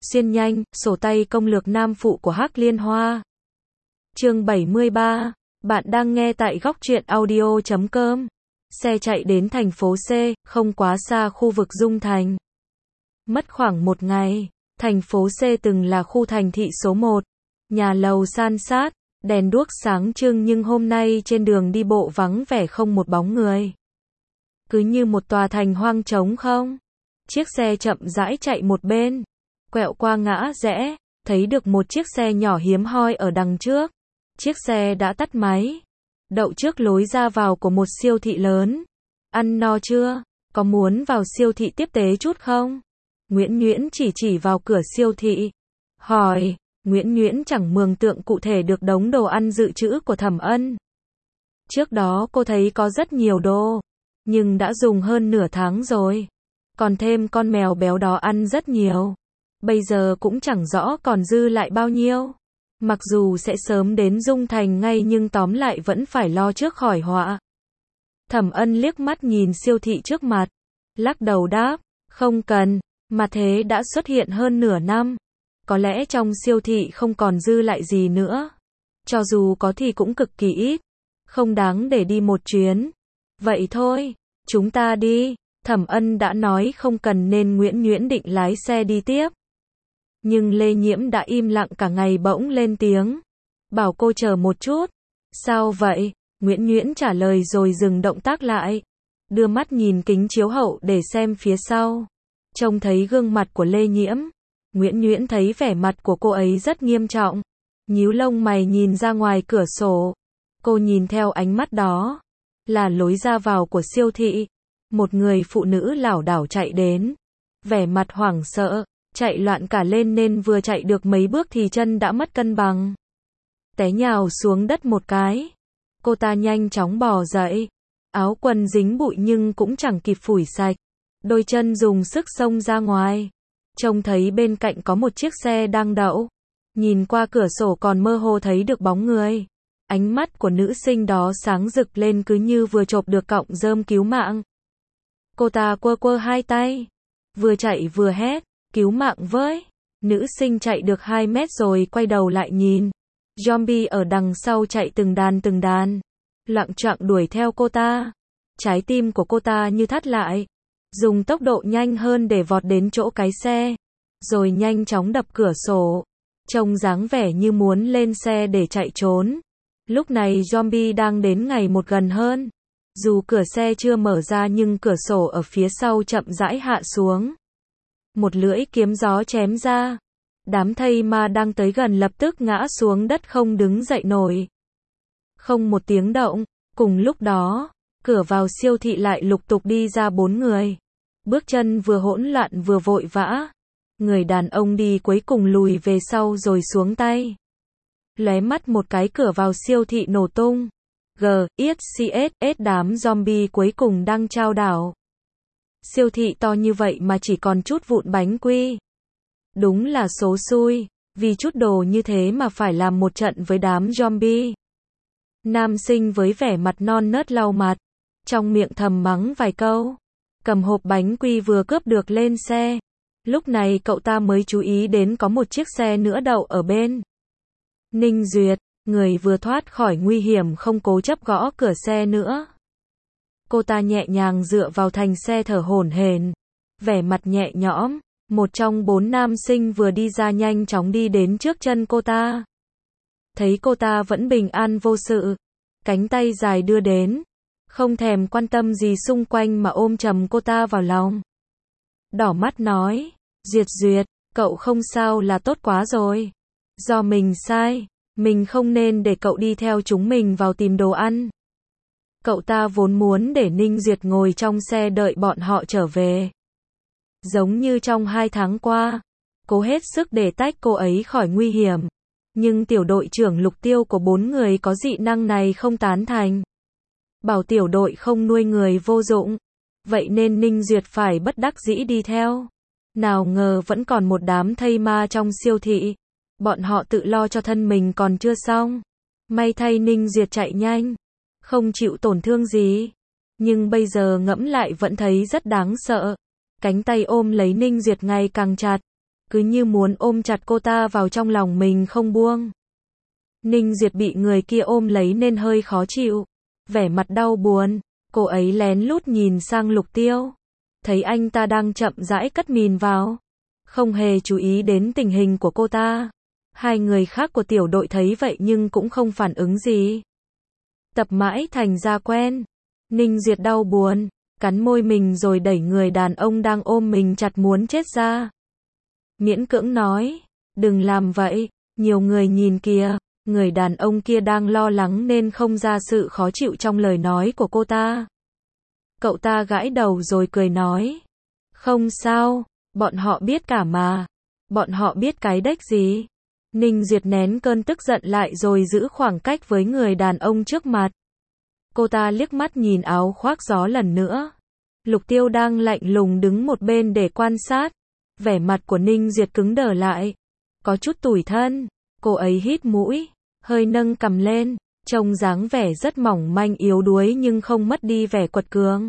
Xuyên nhanh, sổ tay công lược nam phụ của Hắc Liên Hoa. Chương 73, bạn đang nghe tại góc truyện audio.com. Xe chạy đến thành phố C, không quá xa khu vực Dung Thành. Mất khoảng một ngày, thành phố C từng là khu thành thị số 1. Nhà lầu san sát, đèn đuốc sáng trưng nhưng hôm nay trên đường đi bộ vắng vẻ không một bóng người. Cứ như một tòa thành hoang trống không. Chiếc xe chậm rãi chạy một bên, quẹo qua ngã rẽ, thấy được một chiếc xe nhỏ hiếm hoi ở đằng trước. Chiếc xe đã tắt máy, đậu trước lối ra vào của một siêu thị lớn. Ăn no chưa? Có muốn vào siêu thị tiếp tế chút không? Nguyễn Nhuyễn chỉ vào cửa siêu thị. Hỏi, Nguyễn Nhuyễn chẳng mường tượng cụ thể được đống đồ ăn dự trữ của Thẩm Ân. Trước đó cô thấy có rất nhiều đồ, nhưng đã dùng hơn nửa tháng rồi. Còn thêm con mèo béo đó ăn rất nhiều. Bây giờ cũng chẳng rõ còn dư lại bao nhiêu. Mặc dù sẽ sớm đến Dung Thành ngay nhưng tóm lại vẫn phải lo trước khỏi họa. Thẩm Ân liếc mắt nhìn siêu thị trước mặt, lắc đầu đáp, không cần, mà thế đã xuất hiện hơn nửa năm. Có lẽ trong siêu thị không còn dư lại gì nữa. Cho dù có thì cũng cực kỳ ít, không đáng để đi một chuyến. Vậy thôi, chúng ta đi. Thẩm Ân đã nói không cần nên Nguyễn Nhuyễn định lái xe đi tiếp. Nhưng Lê Nhiễm đã im lặng cả ngày bỗng lên tiếng. Bảo cô chờ một chút. Sao vậy? Nguyễn Nhuyễn trả lời rồi dừng động tác lại. Đưa mắt nhìn kính chiếu hậu để xem phía sau. Trông thấy gương mặt của Lê Nhiễm. Nguyễn Nhuyễn thấy vẻ mặt của cô ấy rất nghiêm trọng. Nhíu lông mày nhìn ra ngoài cửa sổ. Cô nhìn theo ánh mắt đó. Là lối ra vào của siêu thị. Một người phụ nữ lảo đảo chạy đến. Vẻ mặt hoảng sợ. Chạy loạn cả lên nên vừa chạy được mấy bước thì chân đã mất cân bằng. Té nhào xuống đất một cái. Cô ta nhanh chóng bò dậy. Áo quần dính bụi nhưng cũng chẳng kịp phủi sạch. Đôi chân dùng sức xông ra ngoài. Trông thấy bên cạnh có một chiếc xe đang đậu. Nhìn qua cửa sổ còn mơ hồ thấy được bóng người. Ánh mắt của nữ sinh đó sáng rực lên cứ như vừa chộp được cọng rơm cứu mạng. Cô ta quơ hai tay. Vừa chạy vừa hét. Cứu mạng với. Nữ sinh chạy được 2 mét rồi quay đầu lại nhìn. Zombie ở đằng sau chạy từng đàn. Loạng choạng đuổi theo cô ta. Trái tim của cô ta như thắt lại. Dùng tốc độ nhanh hơn để vọt đến chỗ cái xe. Rồi nhanh chóng đập cửa sổ. Trông dáng vẻ như muốn lên xe để chạy trốn. Lúc này zombie đang đến ngày một gần hơn. Dù cửa xe chưa mở ra nhưng cửa sổ ở phía sau chậm rãi hạ xuống. Một lưỡi kiếm gió chém ra. Đám thây ma đang tới gần lập tức ngã xuống đất không đứng dậy nổi. Không một tiếng động. Cùng lúc đó, cửa vào siêu thị lại lục tục đi ra 4 người. Bước chân vừa hỗn loạn vừa vội vã. Người đàn ông đi cuối cùng lùi về sau rồi xuống tay. Lóe mắt một cái cửa vào siêu thị nổ tung. GXCS đám zombie cuối cùng đang trao đảo. Siêu thị to như vậy mà chỉ còn chút vụn bánh quy. Đúng là số xui, vì chút đồ như thế mà phải làm một trận với đám zombie. Nam sinh với vẻ mặt non nớt lau mặt, trong miệng thầm mắng vài câu, cầm hộp bánh quy vừa cướp được lên xe. Lúc này cậu ta mới chú ý đến có một chiếc xe nữa đậu ở bên. Ninh Duyệt, người vừa thoát khỏi nguy hiểm không cố chấp gõ cửa xe nữa. Cô ta nhẹ nhàng dựa vào thành xe thở hổn hển, vẻ mặt nhẹ nhõm. Một trong 4 nam sinh vừa đi ra nhanh chóng đi đến trước chân cô ta. Thấy cô ta vẫn bình an vô sự, cánh tay dài đưa đến, không thèm quan tâm gì xung quanh mà ôm chầm cô ta vào lòng. Đỏ mắt nói, Duyệt, cậu không sao là tốt quá rồi. Do mình sai, mình không nên để cậu đi theo chúng mình vào tìm đồ ăn. Cậu ta vốn muốn để Ninh Duyệt ngồi trong xe đợi bọn họ trở về. Giống như trong 2 tháng qua, cố hết sức để tách cô ấy khỏi nguy hiểm. Nhưng tiểu đội trưởng Lục Tiêu của 4 người có dị năng này không tán thành. Bảo tiểu đội không nuôi người vô dụng. Vậy nên Ninh Duyệt phải bất đắc dĩ đi theo. Nào ngờ vẫn còn một đám thây ma trong siêu thị. Bọn họ tự lo cho thân mình còn chưa xong. May thay Ninh Duyệt chạy nhanh. Không chịu tổn thương gì. Nhưng bây giờ ngẫm lại vẫn thấy rất đáng sợ. Cánh tay ôm lấy Ninh Duyệt ngày càng chặt. cứ như muốn ôm chặt cô ta vào trong lòng mình không buông. Ninh Duyệt bị người kia ôm lấy nên hơi khó chịu, vẻ mặt đau buồn, cô ấy lén lút nhìn sang Lục Tiêu, thấy anh ta đang chậm rãi cất mìn vào, không hề chú ý đến tình hình của cô ta. Hai người khác của tiểu đội thấy vậy nhưng cũng không phản ứng gì. Tập mãi thành ra quen. Ninh Duyệt đau buồn, cắn môi mình rồi đẩy người đàn ông đang ôm mình chặt muốn chết ra. Miễn cưỡng nói, đừng làm vậy, nhiều người nhìn kìa. Người đàn ông kia đang lo lắng nên không ra sự khó chịu trong lời nói của cô ta. Cậu ta gãi đầu rồi cười nói, không sao, bọn họ biết cả mà. Bọn họ biết cái đếch gì. Ninh Duyệt nén cơn tức giận lại rồi giữ khoảng cách với người đàn ông trước mặt. Cô ta liếc mắt nhìn áo khoác gió lần nữa. Lục Tiêu đang lạnh lùng đứng một bên để quan sát. Vẻ mặt của Ninh Duyệt cứng đờ lại, có chút tủi thân. Cô ấy hít mũi, hơi nâng cằm lên, trông dáng vẻ rất mỏng manh yếu đuối nhưng không mất đi vẻ quật cường.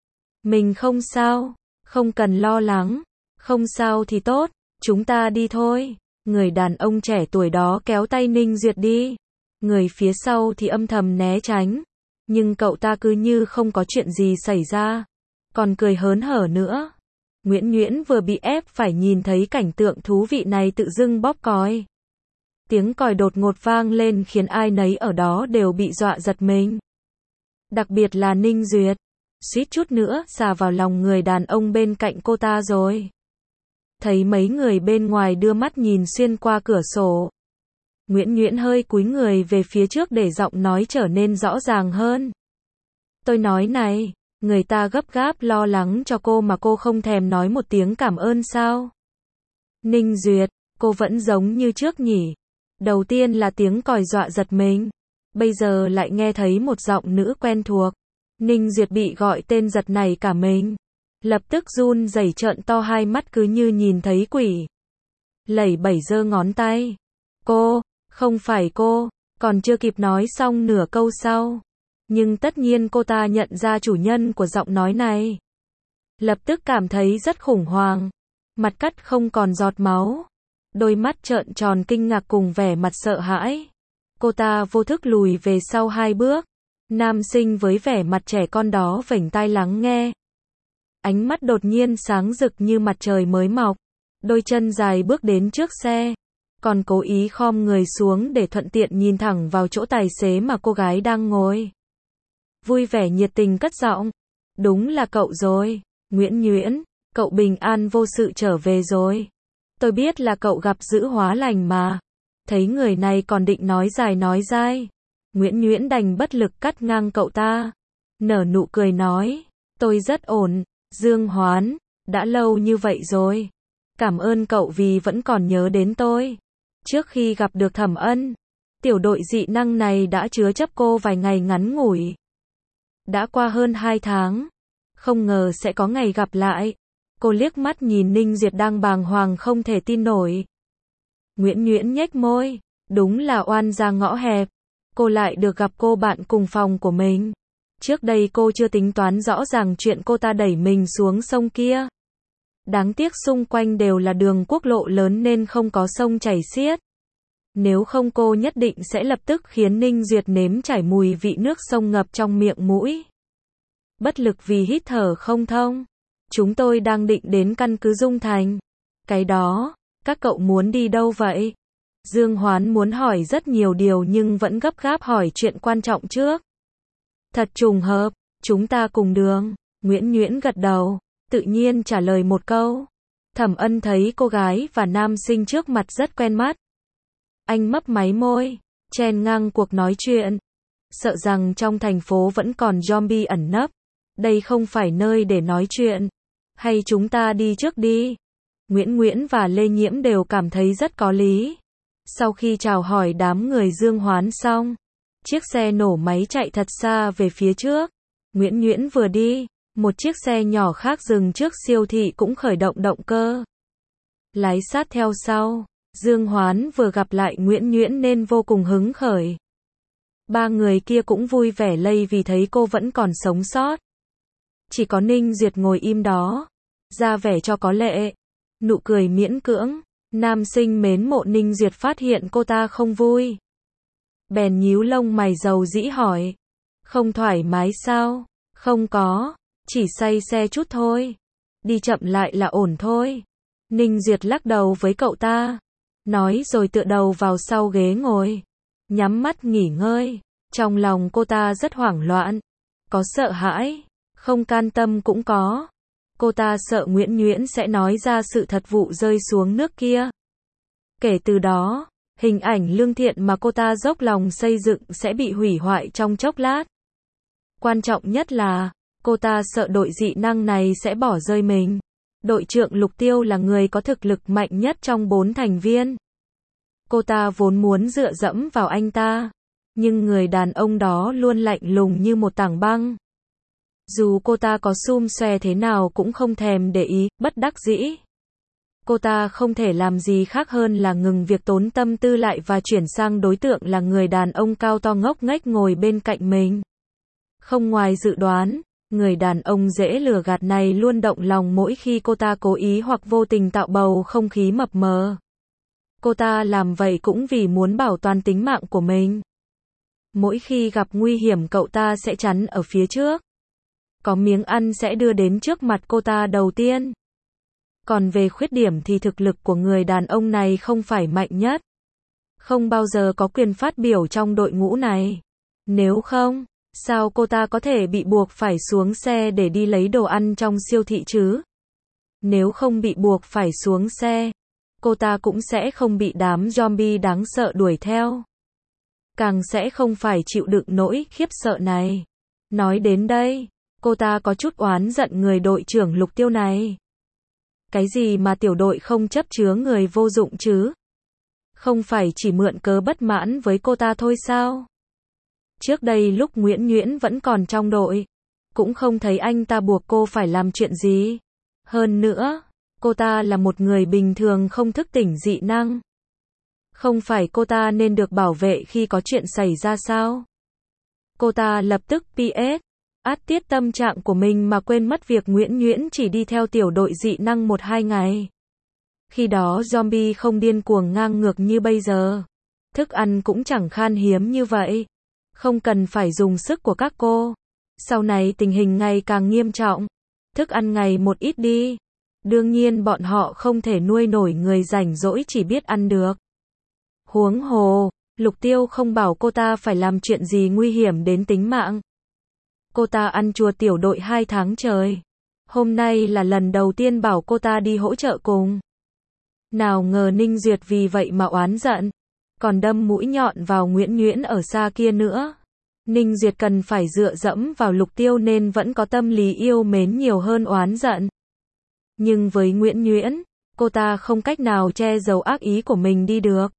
Mình không sao, không cần lo lắng, không sao thì tốt, chúng ta đi thôi. Người đàn ông trẻ tuổi đó kéo tay Ninh Duyệt đi. Người phía sau thì âm thầm né tránh, nhưng cậu ta cứ như không có chuyện gì xảy ra, còn cười hớn hở nữa. Nguyễn Nguyễn vừa bị ép phải nhìn thấy cảnh tượng thú vị này tự dưng bóp còi. Tiếng còi đột ngột vang lên khiến ai nấy ở đó đều bị dọa giật mình. Đặc biệt là Ninh Duyệt, suýt chút nữa xà vào lòng người đàn ông bên cạnh cô ta rồi. Thấy mấy người bên ngoài đưa mắt nhìn xuyên qua cửa sổ. Nguyễn Nguyễn hơi cúi người về phía trước để giọng nói trở nên rõ ràng hơn. Tôi nói này, người ta gấp gáp lo lắng cho cô mà cô không thèm nói một tiếng cảm ơn sao? Ninh Duyệt, cô vẫn giống như trước nhỉ? Đầu tiên là tiếng còi dọa giật mình, bây giờ lại nghe thấy một giọng nữ quen thuộc. Ninh Duyệt bị gọi tên giật nảy cả mình, lập tức run rẩy trợn to hai mắt cứ như nhìn thấy quỷ. Lẩy bẩy giơ ngón tay. Cô, không phải cô, còn chưa kịp nói xong nửa câu sau. Nhưng tất nhiên cô ta nhận ra chủ nhân của giọng nói này. Lập tức cảm thấy rất khủng hoảng. Mặt cắt không còn giọt máu. Đôi mắt trợn tròn kinh ngạc cùng vẻ mặt sợ hãi. Cô ta vô thức lùi về sau 2 bước. Nam sinh với vẻ mặt trẻ con đó vểnh tai lắng nghe. Ánh mắt đột nhiên sáng rực như mặt trời mới mọc. Đôi chân dài bước đến trước xe. Còn cố ý khom người xuống để thuận tiện nhìn thẳng vào chỗ tài xế mà cô gái đang ngồi. Vui vẻ nhiệt tình cất giọng. Đúng là cậu rồi, Nguyễn Nguyễn, cậu bình an vô sự trở về rồi. Tôi biết là cậu gặp dữ hóa lành mà. Thấy người này còn định nói dài nói dai. Nguyễn Nguyễn đành bất lực cắt ngang cậu ta. Nở nụ cười nói, tôi rất ổn, Dương Hoán, đã lâu như vậy rồi. Cảm ơn cậu vì vẫn còn nhớ đến tôi. Trước khi gặp được Thẩm Ân, tiểu đội dị năng này đã chứa chấp cô vài ngày ngắn ngủi. Đã qua hơn 2 tháng, không ngờ sẽ có ngày gặp lại. Cô liếc mắt nhìn Ninh Duyệt đang bàng hoàng không thể tin nổi. Nguyễn Nguyễn nhếch môi, đúng là oan gia ngõ hẹp. Cô lại được gặp cô bạn cùng phòng của mình. Trước đây cô chưa tính toán rõ ràng chuyện cô ta đẩy mình xuống sông kia. Đáng tiếc xung quanh đều là đường quốc lộ lớn nên không có sông chảy xiết. Nếu không cô nhất định sẽ lập tức khiến Ninh Duyệt nếm trải mùi vị nước sông ngập trong miệng mũi. Bất lực vì hít thở không thông. Chúng tôi đang định đến căn cứ Dung Thành. Cái đó, các cậu muốn đi đâu vậy? Dương Hoán muốn hỏi rất nhiều điều nhưng vẫn gấp gáp hỏi chuyện quan trọng trước. Thật trùng hợp, chúng ta cùng đường. Nguyễn Nguyễn gật đầu, tự nhiên trả lời một câu. Thẩm Ân thấy cô gái và nam sinh trước mặt rất quen mắt. Anh mấp máy môi, chen ngang cuộc nói chuyện. Sợ rằng trong thành phố vẫn còn zombie ẩn nấp. Đây không phải nơi để nói chuyện. Hay chúng ta đi trước đi. Nguyễn Nguyễn và Lê Nhiễm đều cảm thấy rất có lý. Sau khi chào hỏi đám người Dương Hoán xong, chiếc xe nổ máy chạy thật xa về phía trước. Nguyễn Nguyễn vừa đi, một chiếc xe nhỏ khác dừng trước siêu thị cũng khởi động động cơ. Lái sát theo sau. Dương Hoán vừa gặp lại Nguyễn Nguyễn nên vô cùng hứng khởi. Ba người kia cũng vui vẻ lây vì thấy cô vẫn còn sống sót. Chỉ có Ninh Duyệt ngồi im đó, ra vẻ cho có lệ, nụ cười miễn cưỡng. Nam sinh mến mộ Ninh Duyệt phát hiện cô ta không vui. Bèn nhíu lông mày dầu dĩ hỏi. Không thoải mái sao? Không có, chỉ say xe chút thôi. Đi chậm lại là ổn thôi. Ninh Duyệt lắc đầu với cậu ta. Nói rồi tựa đầu vào sau ghế ngồi. Nhắm mắt nghỉ ngơi. Trong lòng cô ta rất hoảng loạn. Có sợ hãi, không can tâm cũng có. Cô ta sợ Nguyễn Nhuyễn sẽ nói ra sự thật vụ rơi xuống nước kia. Kể từ đó, hình ảnh lương thiện mà cô ta dốc lòng xây dựng sẽ bị hủy hoại trong chốc lát. Quan trọng nhất là, cô ta sợ đội dị năng này sẽ bỏ rơi mình. Đội trưởng Lục Tiêu là người có thực lực mạnh nhất trong 4 thành viên. Cô ta vốn muốn dựa dẫm vào anh ta, nhưng người đàn ông đó luôn lạnh lùng như một tảng băng. Dù cô ta có xum xoe thế nào cũng không thèm để ý, bất đắc dĩ. Cô ta không thể làm gì khác hơn là ngừng việc tốn tâm tư lại và chuyển sang đối tượng là người đàn ông cao to ngốc nghếch ngồi bên cạnh mình. Không ngoài dự đoán, người đàn ông dễ lừa gạt này luôn động lòng mỗi khi cô ta cố ý hoặc vô tình tạo bầu không khí mập mờ. Cô ta làm vậy cũng vì muốn bảo toàn tính mạng của mình. Mỗi khi gặp nguy hiểm cậu ta sẽ chắn ở phía trước. Có miếng ăn sẽ đưa đến trước mặt cô ta đầu tiên. Còn về khuyết điểm thì thực lực của người đàn ông này không phải mạnh nhất. Không bao giờ có quyền phát biểu trong đội ngũ này. Nếu không, sao cô ta có thể bị buộc phải xuống xe để đi lấy đồ ăn trong siêu thị chứ? Nếu không bị buộc phải xuống xe, cô ta cũng sẽ không bị đám zombie đáng sợ đuổi theo. Càng sẽ không phải chịu đựng nỗi khiếp sợ này. Nói đến đây, cô ta có chút oán giận người đội trưởng Lục Tiêu này. Cái gì mà tiểu đội không chấp chứa người vô dụng chứ? Không phải chỉ mượn cớ bất mãn với cô ta thôi sao? Trước đây lúc Nguyễn Nhuyễn vẫn còn trong đội, cũng không thấy anh ta buộc cô phải làm chuyện gì. Hơn nữa, cô ta là một người bình thường không thức tỉnh dị năng. Không phải cô ta nên được bảo vệ khi có chuyện xảy ra sao? Cô ta lập tức PS, át tiết tâm trạng của mình mà quên mất việc Nguyễn Nhuyễn chỉ đi theo tiểu đội dị năng 1-2 ngày. Khi đó zombie không điên cuồng ngang ngược như bây giờ. Thức ăn cũng chẳng khan hiếm như vậy. Không cần phải dùng sức của các cô. Sau này tình hình ngày càng nghiêm trọng. Thức ăn ngày một ít đi. Đương nhiên bọn họ không thể nuôi nổi người rảnh rỗi chỉ biết ăn được. Huống hồ, Lục Tiêu không bảo cô ta phải làm chuyện gì nguy hiểm đến tính mạng. Cô ta ăn chùa tiểu đội 2 tháng trời. Hôm nay là lần đầu tiên bảo cô ta đi hỗ trợ cùng. Nào ngờ Ninh Duyệt vì vậy mà oán giận. Còn đâm mũi nhọn vào Nguyễn Nhuyễn ở xa kia nữa. Ninh Duyệt cần phải dựa dẫm vào Lục Tiêu nên vẫn có tâm lý yêu mến nhiều hơn oán giận. Nhưng với Nguyễn Nhuyễn, cô ta không cách nào che giấu ác ý của mình đi được.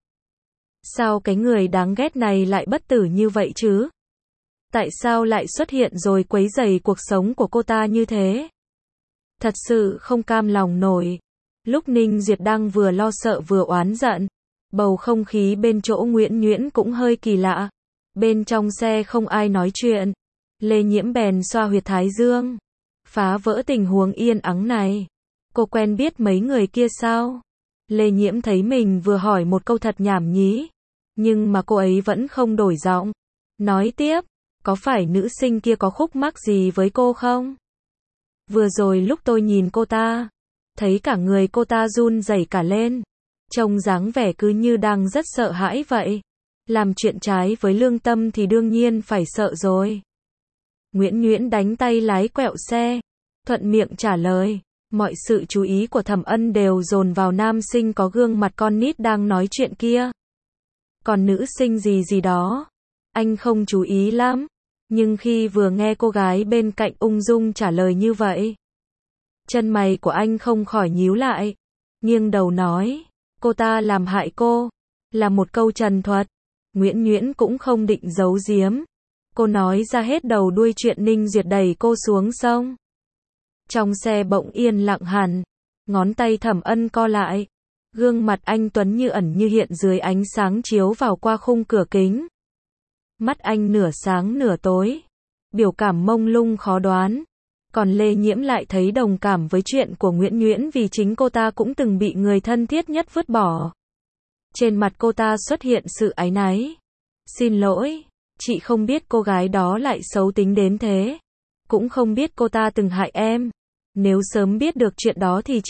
Sao cái người đáng ghét này lại bất tử như vậy chứ? Tại sao lại xuất hiện rồi quấy rầy cuộc sống của cô ta như thế? Thật sự không cam lòng nổi. Lúc Ninh Duyệt đang vừa lo sợ vừa oán giận, bầu không khí bên chỗ Nguyễn Nhuyễn cũng hơi kỳ lạ. Bên trong xe không ai nói chuyện. Lê Nhiễm bèn xoa huyệt thái dương. Phá vỡ tình huống yên ắng này. Cô quen biết mấy người kia sao? Lê Nhiễm thấy mình vừa hỏi một câu thật nhảm nhí. Nhưng mà cô ấy vẫn không đổi giọng. Nói tiếp, có phải nữ sinh kia có khúc mắc gì với cô không? Vừa rồi lúc tôi nhìn cô ta, thấy cả người cô ta run rẩy cả lên. Trông dáng vẻ cứ như đang rất sợ hãi vậy. Làm chuyện trái với lương tâm thì đương nhiên phải sợ rồi. Nguyễn Nhuyễn đánh tay lái quẹo xe, thuận miệng trả lời. Mọi sự chú ý của Thẩm Ân đều dồn vào nam sinh có gương mặt con nít đang nói chuyện kia. Còn nữ sinh gì đó, anh không chú ý lắm. Nhưng khi vừa nghe cô gái bên cạnh ung dung trả lời như vậy, chân mày của anh không khỏi nhíu lại. Nghiêng đầu nói, cô ta làm hại cô. Là một câu trần thuật. Nguyễn Nhuyễn cũng không định giấu giếm. Cô nói ra hết đầu đuôi chuyện Ninh Duyệt đẩy cô xuống sông. Trong xe bỗng yên lặng hẳn. Ngón tay Thẩm Ân co lại. Gương mặt anh tuấn như ẩn như hiện dưới ánh sáng chiếu vào qua khung cửa kính. Mắt anh nửa sáng nửa tối. Biểu cảm mông lung khó đoán. Còn Lê Nhiễm lại thấy đồng cảm với chuyện của Nguyễn Nhuyễn vì chính cô ta cũng từng bị người thân thiết nhất vứt bỏ. Trên mặt cô ta xuất hiện sự áy náy. Xin lỗi, chị không biết cô gái đó lại xấu tính đến thế. Cũng không biết cô ta từng hại em. Nếu sớm biết được chuyện đó thì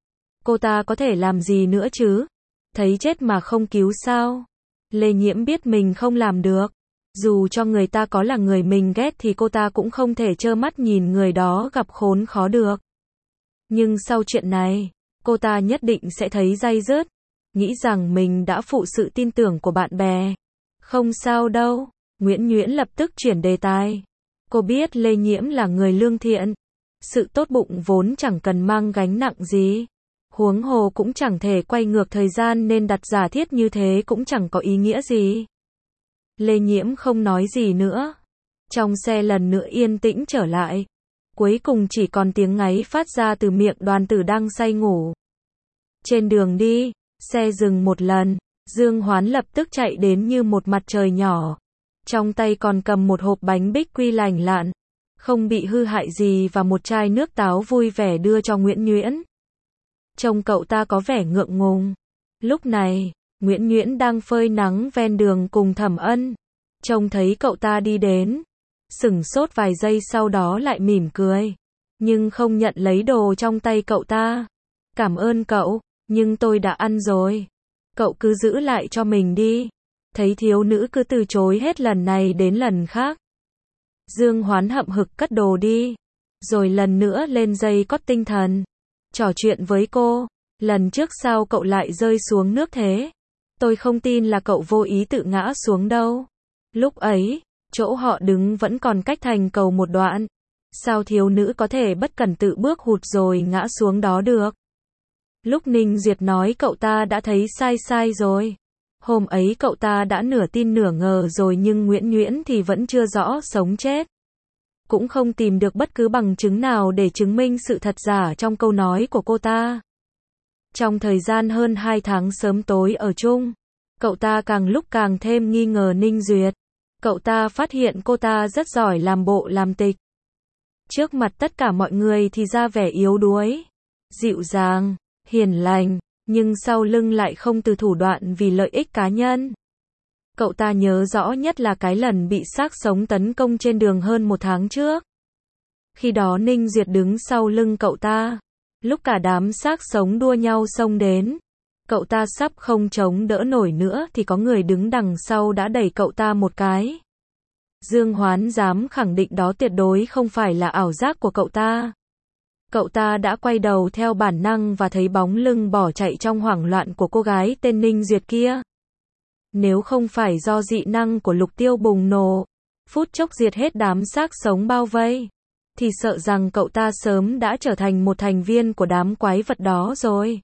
cô ta có thể làm gì nữa chứ? Thấy chết mà không cứu sao? Lê Nhiễm biết mình không làm được. Dù cho người ta có là người mình ghét thì cô ta cũng không thể trơ mắt nhìn người đó gặp khốn khó được. Nhưng sau chuyện này, cô ta nhất định sẽ thấy day dứt, nghĩ rằng mình đã phụ sự tin tưởng của bạn bè. Không sao đâu, Nguyễn Nhuyễn lập tức chuyển đề tài. Cô biết Lê Nhiễm là người lương thiện. Sự tốt bụng vốn chẳng cần mang gánh nặng gì. Huống hồ cũng chẳng thể quay ngược thời gian nên đặt giả thiết như thế cũng chẳng có ý nghĩa gì. Lê Nhiễm không nói gì nữa. Trong xe lần nữa yên tĩnh trở lại. Cuối cùng chỉ còn tiếng ngáy phát ra từ miệng Đoàn Tử đang say ngủ. Trên đường đi, xe dừng một lần, Dương Hoán lập tức chạy đến như một mặt trời nhỏ. Trong tay còn cầm một hộp bánh bích quy lành lặn, không bị hư hại gì và một chai nước táo vui vẻ đưa cho Nguyễn Nhuyễn. Trông cậu ta có vẻ ngượng ngùng. Lúc này, Nguyễn Nhuyễn đang phơi nắng ven đường cùng Thẩm Ân. Trông thấy cậu ta đi đến, sửng sốt vài giây sau đó lại mỉm cười. Nhưng không nhận lấy đồ trong tay cậu ta. Cảm ơn cậu, nhưng tôi đã ăn rồi. Cậu cứ giữ lại cho mình đi. Thấy thiếu nữ cứ từ chối hết lần này đến lần khác. Dương Hoán hậm hực cất đồ đi. Rồi lần nữa lên dây cót tinh thần. Trò chuyện với cô. Lần trước sao cậu lại rơi xuống nước thế? Tôi không tin là cậu vô ý tự ngã xuống đâu. Lúc ấy, chỗ họ đứng vẫn còn cách thành cầu một đoạn. Sao thiếu nữ có thể bất cẩn tự bước hụt rồi ngã xuống đó được? Lúc Ninh Duyệt nói cậu ta đã thấy sai rồi. Hôm ấy cậu ta đã nửa tin nửa ngờ rồi nhưng Nguyễn Nhuyễn thì vẫn chưa rõ sống chết. Cũng không tìm được bất cứ bằng chứng nào để chứng minh sự thật giả trong câu nói của cô ta. Trong thời gian hơn 2 tháng sớm tối ở chung, cậu ta càng lúc càng thêm nghi ngờ Ninh Duyệt. Cậu ta phát hiện cô ta rất giỏi làm bộ làm tịch. Trước mặt tất cả mọi người thì ra vẻ yếu đuối, dịu dàng, hiền lành, nhưng sau lưng lại không từ thủ đoạn vì lợi ích cá nhân. Cậu ta nhớ rõ nhất là cái lần bị xác sống tấn công trên đường hơn 1 tháng trước. Khi đó Ninh Duyệt đứng sau lưng cậu ta. Lúc cả đám xác sống đua nhau xông đến, cậu ta sắp không chống đỡ nổi nữa thì có người đứng đằng sau đã đẩy cậu ta một cái. Dương Hoán dám khẳng định đó tuyệt đối không phải là ảo giác của cậu ta. Cậu ta đã quay đầu theo bản năng và thấy bóng lưng bỏ chạy trong hoảng loạn của cô gái tên Ninh Duyệt kia. Nếu không phải do dị năng của Lục Tiêu bùng nổ, phút chốc diệt hết đám xác sống bao vây, thì sợ rằng cậu ta sớm đã trở thành một thành viên của đám quái vật đó rồi.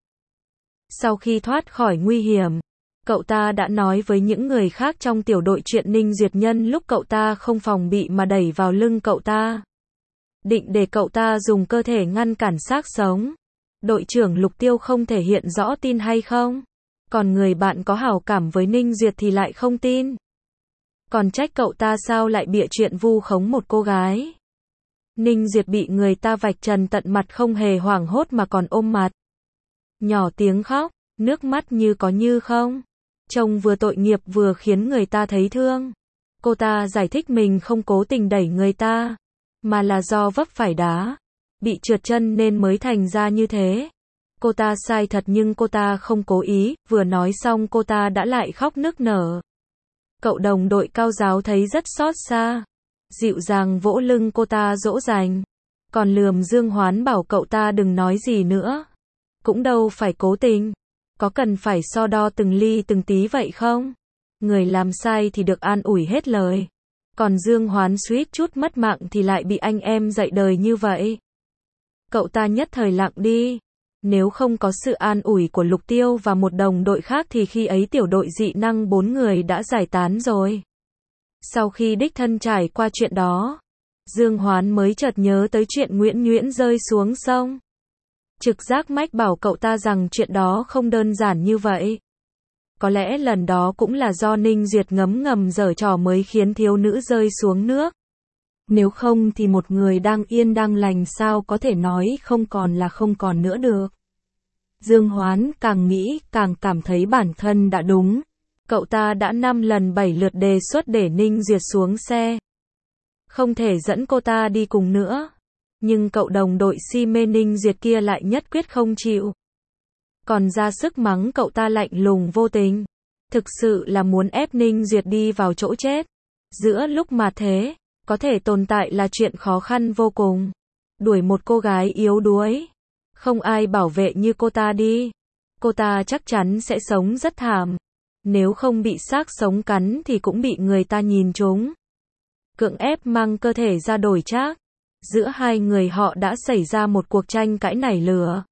Sau khi thoát khỏi nguy hiểm, cậu ta đã nói với những người khác trong tiểu đội chuyện Ninh Duyệt nhân lúc cậu ta không phòng bị mà đẩy vào lưng cậu ta. Định để cậu ta dùng cơ thể ngăn cản xác sống. Đội trưởng Lục Tiêu không thể hiện rõ tin hay không. Còn người bạn có hảo cảm với Ninh Duyệt thì lại không tin. Còn trách cậu ta sao lại bịa chuyện vu khống một cô gái. Ninh Duyệt bị người ta vạch trần tận mặt không hề hoảng hốt mà còn ôm mặt. Nhỏ tiếng khóc, nước mắt như có như không. Trông vừa tội nghiệp vừa khiến người ta thấy thương. Cô ta giải thích mình không cố tình đẩy người ta, mà là do vấp phải đá, bị trượt chân nên mới thành ra như thế. Cô ta sai thật nhưng cô ta không cố ý, vừa nói xong cô ta đã lại khóc nức nở. Cậu đồng đội Cao Giáo thấy rất xót xa, dịu dàng vỗ lưng cô ta dỗ dành, còn lườm Dương Hoán bảo cậu ta đừng nói gì nữa. Cũng đâu phải cố tình, có cần phải so đo từng ly từng tí vậy không? Người làm sai thì được an ủi hết lời. Còn Dương Hoán suýt chút mất mạng thì lại bị anh em dạy đời như vậy. Cậu ta nhất thời lặng đi. Nếu không có sự an ủi của Lục Tiêu và một đồng đội khác thì khi ấy tiểu đội dị năng 4 người đã giải tán rồi. Sau khi đích thân trải qua chuyện đó, Dương Hoán mới chợt nhớ tới chuyện Nguyễn Nhuyễn rơi xuống sông. Trực giác mách bảo cậu ta rằng chuyện đó không đơn giản như vậy. Có lẽ lần đó cũng là do Ninh Duyệt ngấm ngầm giở trò mới khiến thiếu nữ rơi xuống nước. Nếu không thì một người đang yên đang lành sao có thể nói không còn là không còn nữa được. Dương Hoán càng nghĩ càng cảm thấy bản thân đã đúng. Cậu ta đã 5 lần 7 lượt đề xuất để Ninh Duyệt xuống xe. Không thể dẫn cô ta đi cùng nữa. Nhưng cậu đồng đội si mê Ninh Duyệt kia lại nhất quyết không chịu. Còn ra sức mắng cậu ta lạnh lùng vô tình. Thực sự là muốn ép Ninh Duyệt đi vào chỗ chết. Giữa lúc mà thế, có thể tồn tại là chuyện khó khăn vô cùng. Đuổi một cô gái yếu đuối. Không ai bảo vệ như cô ta đi. Cô ta chắc chắn sẽ sống rất thảm. Nếu không bị xác sống cắn thì cũng bị người ta nhìn trúng. Cưỡng ép mang cơ thể ra đổi trác. Giữa hai người họ đã xảy ra một cuộc tranh cãi nảy lửa.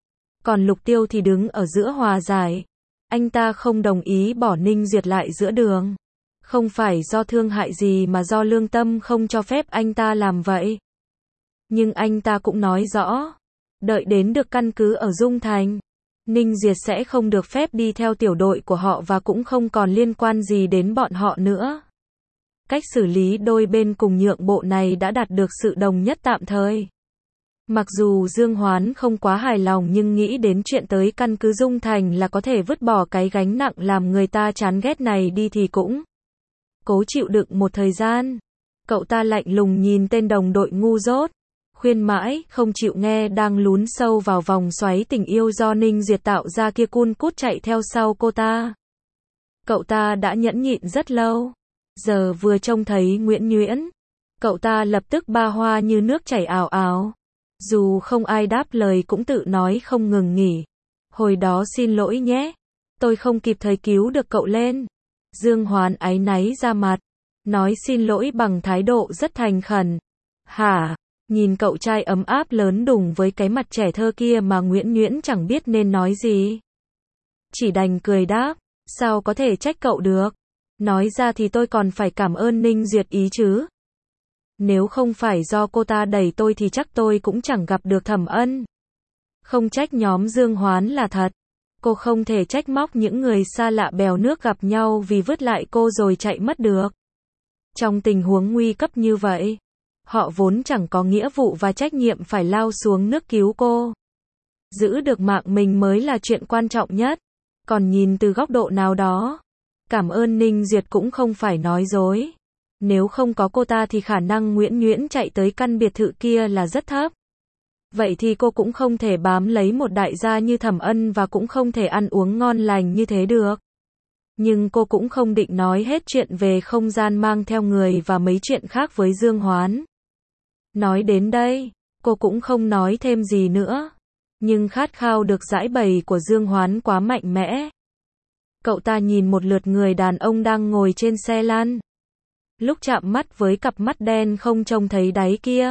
Còn Lục Tiêu thì đứng ở giữa hòa giải. Anh ta không đồng ý bỏ Ninh Duyệt lại giữa đường. Không phải do thương hại gì mà do lương tâm không cho phép anh ta làm vậy. Nhưng anh ta cũng nói rõ, đợi đến được căn cứ ở Dung Thành, Ninh Duyệt sẽ không được phép đi theo tiểu đội của họ và cũng không còn liên quan gì đến bọn họ nữa. Cách xử lý đôi bên cùng nhượng bộ này đã đạt được sự đồng nhất tạm thời. Mặc dù Dương Hoán không quá hài lòng nhưng nghĩ đến chuyện tới căn cứ Dung Thành là có thể vứt bỏ cái gánh nặng làm người ta chán ghét này đi thì cũng cố chịu đựng một thời gian. Cậu ta lạnh lùng nhìn tên đồng đội ngu dốt, khuyên mãi không chịu nghe đang lún sâu vào vòng xoáy tình yêu do Ninh Duyệt tạo ra kia cun cút chạy theo sau cô ta. Cậu ta đã nhẫn nhịn rất lâu, giờ vừa trông thấy Nguyễn Nhuyễn, cậu ta lập tức ba hoa như nước chảy ào ào. Dù không ai đáp lời cũng tự nói không ngừng nghỉ. Hồi đó xin lỗi nhé, tôi không kịp thời cứu được cậu lên. Dương Hoán áy náy ra mặt, nói xin lỗi bằng thái độ rất thành khẩn. Hả? Nhìn cậu trai ấm áp lớn đùng với cái mặt trẻ thơ kia mà Nguyễn Nhuyễn chẳng biết nên nói gì. Chỉ đành cười đáp, sao có thể trách cậu được. Nói ra thì tôi còn phải cảm ơn Ninh Duyệt ý chứ. Nếu không phải do cô ta đẩy tôi thì chắc tôi cũng chẳng gặp được Thẩm Ân. Không trách nhóm Dương Hoán là thật. Cô không thể trách móc những người xa lạ bèo nước gặp nhau vì vứt lại cô rồi chạy mất được. Trong tình huống nguy cấp như vậy, họ vốn chẳng có nghĩa vụ và trách nhiệm phải lao xuống nước cứu cô. Giữ được mạng mình mới là chuyện quan trọng nhất. Còn nhìn từ góc độ nào đó, cảm ơn Ninh Duyệt cũng không phải nói dối. Nếu không có cô ta thì khả năng Nguyễn Nhuyễn chạy tới căn biệt thự kia là rất thấp. Vậy thì cô cũng không thể bám lấy một đại gia như Thẩm Ân và cũng không thể ăn uống ngon lành như thế được. Nhưng cô cũng không định nói hết chuyện về không gian mang theo người và mấy chuyện khác với Dương Hoán. Nói đến đây, cô cũng không nói thêm gì nữa. Nhưng khát khao được giãi bày của Dương Hoán quá mạnh mẽ. Cậu ta nhìn một lượt người đàn ông đang ngồi trên xe lăn. Lúc chạm mắt với cặp mắt đen không trông thấy đáy kia,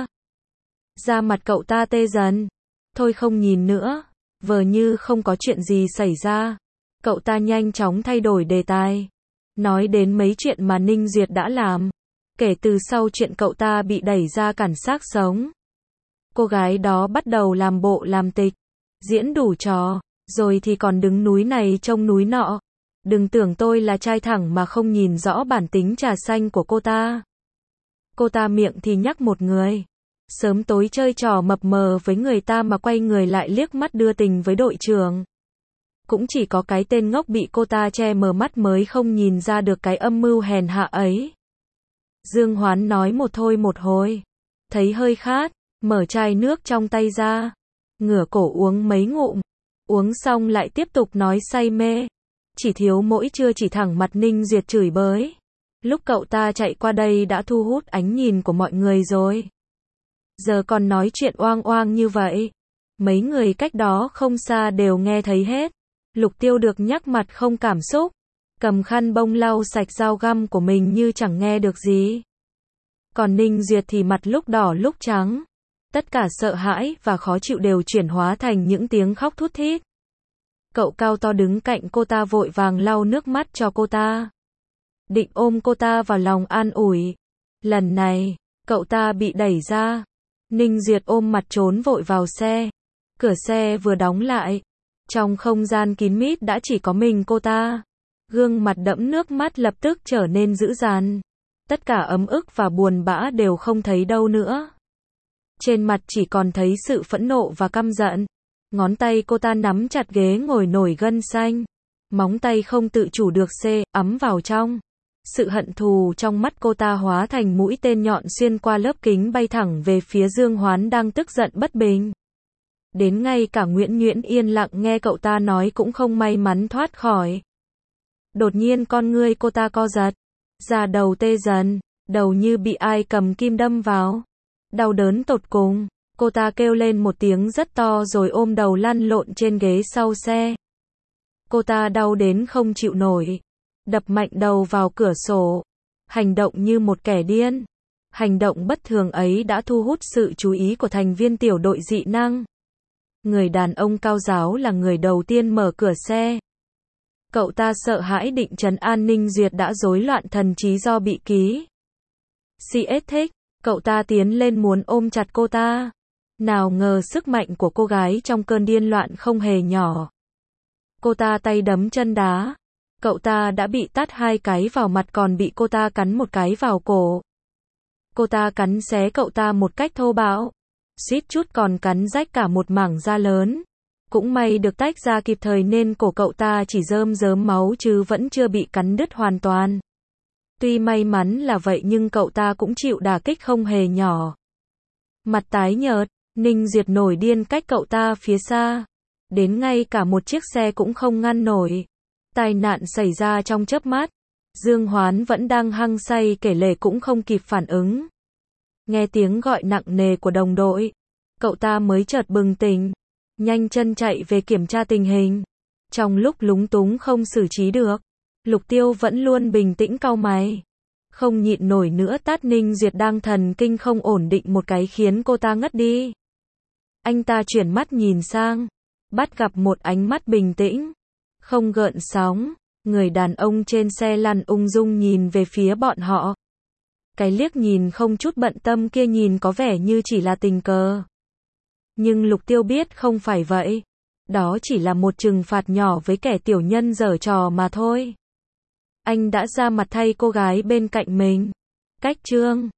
da mặt cậu ta tê dần. Thôi không nhìn nữa, vờ như không có chuyện gì xảy ra. Cậu ta nhanh chóng thay đổi đề tài, nói đến mấy chuyện mà Ninh Duyệt đã làm. Kể từ sau chuyện cậu ta bị đẩy ra cản xác sống, cô gái đó bắt đầu làm bộ làm tịch, diễn đủ trò, rồi thì còn đứng núi này trông núi nọ. Đừng tưởng tôi là trai thẳng mà không nhìn rõ bản tính trà xanh của cô ta. Cô ta miệng thì nhắc một người, sớm tối chơi trò mập mờ với người ta mà quay người lại liếc mắt đưa tình với đội trưởng. Cũng chỉ có cái tên ngốc bị cô ta che mờ mắt mới không nhìn ra được cái âm mưu hèn hạ ấy. Dương Hoán nói một thôi một hồi, thấy hơi khát, mở chai nước trong tay ra, ngửa cổ uống mấy ngụm, uống xong lại tiếp tục nói say mê. Chỉ thiếu mỗi chưa chỉ thẳng mặt Ninh Duyệt chửi bới. Lúc cậu ta chạy qua đây đã thu hút ánh nhìn của mọi người rồi. Giờ còn nói chuyện oang oang như vậy. Mấy người cách đó không xa đều nghe thấy hết. Lục Tiêu được nhắc mặt không cảm xúc, cầm khăn bông lau sạch dao găm của mình như chẳng nghe được gì. Còn Ninh Duyệt thì mặt lúc đỏ lúc trắng. Tất cả sợ hãi và khó chịu đều chuyển hóa thành những tiếng khóc thút thít. Cậu cao to đứng cạnh cô ta vội vàng lau nước mắt cho cô ta. Định ôm cô ta vào lòng an ủi. Lần này, cậu ta bị đẩy ra. Ninh Duyệt ôm mặt trốn vội vào xe. Cửa xe vừa đóng lại. Trong không gian kín mít đã chỉ có mình cô ta. Gương mặt đẫm nước mắt lập tức trở nên dữ dằn. Tất cả ấm ức và buồn bã đều không thấy đâu nữa. Trên mặt chỉ còn thấy sự phẫn nộ và căm giận. Ngón tay cô ta nắm chặt ghế ngồi nổi gân xanh. Móng tay không tự chủ được ấm vào trong. Sự hận thù trong mắt cô ta hóa thành mũi tên nhọn xuyên qua lớp kính bay thẳng về phía Dương Hoán đang tức giận bất bình. Đến ngay cả Nguyễn Nhuyễn yên lặng nghe cậu ta nói cũng không may mắn thoát khỏi. Đột nhiên con ngươi cô ta co giật. Da đầu tê dần, đầu như bị ai cầm kim đâm vào. Đau đớn tột cùng, cô ta kêu lên một tiếng rất to rồi ôm đầu lăn lộn trên ghế sau xe. Cô ta đau đến không chịu nổi, đập mạnh đầu vào cửa sổ, hành động như một kẻ điên. Hành động bất thường ấy đã thu hút sự chú ý của thành viên tiểu đội dị năng. Người đàn ông cao ráo là người đầu tiên mở cửa xe. Cậu ta sợ hãi định trấn an Ninh Duyệt đã rối loạn thần trí do bị ký CS thích. Cậu ta tiến lên muốn ôm chặt cô ta. Nào ngờ sức mạnh của cô gái trong cơn điên loạn không hề nhỏ. Cô ta tay đấm chân đá. Cậu ta đã bị tát 2 cái vào mặt còn bị cô ta cắn 1 cái vào cổ. Cô ta cắn xé cậu ta một cách thô bạo. Suýt chút còn cắn rách cả một mảng da lớn. Cũng may được tách ra kịp thời nên cổ cậu ta chỉ rơm rớm máu chứ vẫn chưa bị cắn đứt hoàn toàn. Tuy may mắn là vậy nhưng cậu ta cũng chịu đả kích không hề nhỏ. Mặt tái nhợt, Ninh Duyệt nổi điên cách cậu ta phía xa. Đến ngay cả một chiếc xe cũng không ngăn nổi. Tai nạn xảy ra trong chớp mắt. Dương Hoán vẫn đang hăng say kể lể cũng không kịp phản ứng. Nghe tiếng gọi nặng nề của đồng đội. Cậu ta mới chợt bừng tỉnh. Nhanh chân chạy về kiểm tra tình hình. Trong lúc lúng túng không xử trí được. Lục Tiêu vẫn luôn bình tĩnh cau mày. Không nhịn nổi nữa tát Ninh Duyệt đang thần kinh không ổn định một cái khiến cô ta ngất đi. Anh ta chuyển mắt nhìn sang. Bắt gặp một ánh mắt bình tĩnh. Không gợn sóng. Người đàn ông trên xe lăn ung dung nhìn về phía bọn họ. Cái liếc nhìn không chút bận tâm kia nhìn có vẻ như chỉ là tình cờ. Nhưng Lục Tiêu biết không phải vậy. Đó chỉ là một trừng phạt nhỏ với kẻ tiểu nhân giở trò mà thôi. Anh đã ra mặt thay cô gái bên cạnh mình. Cách chương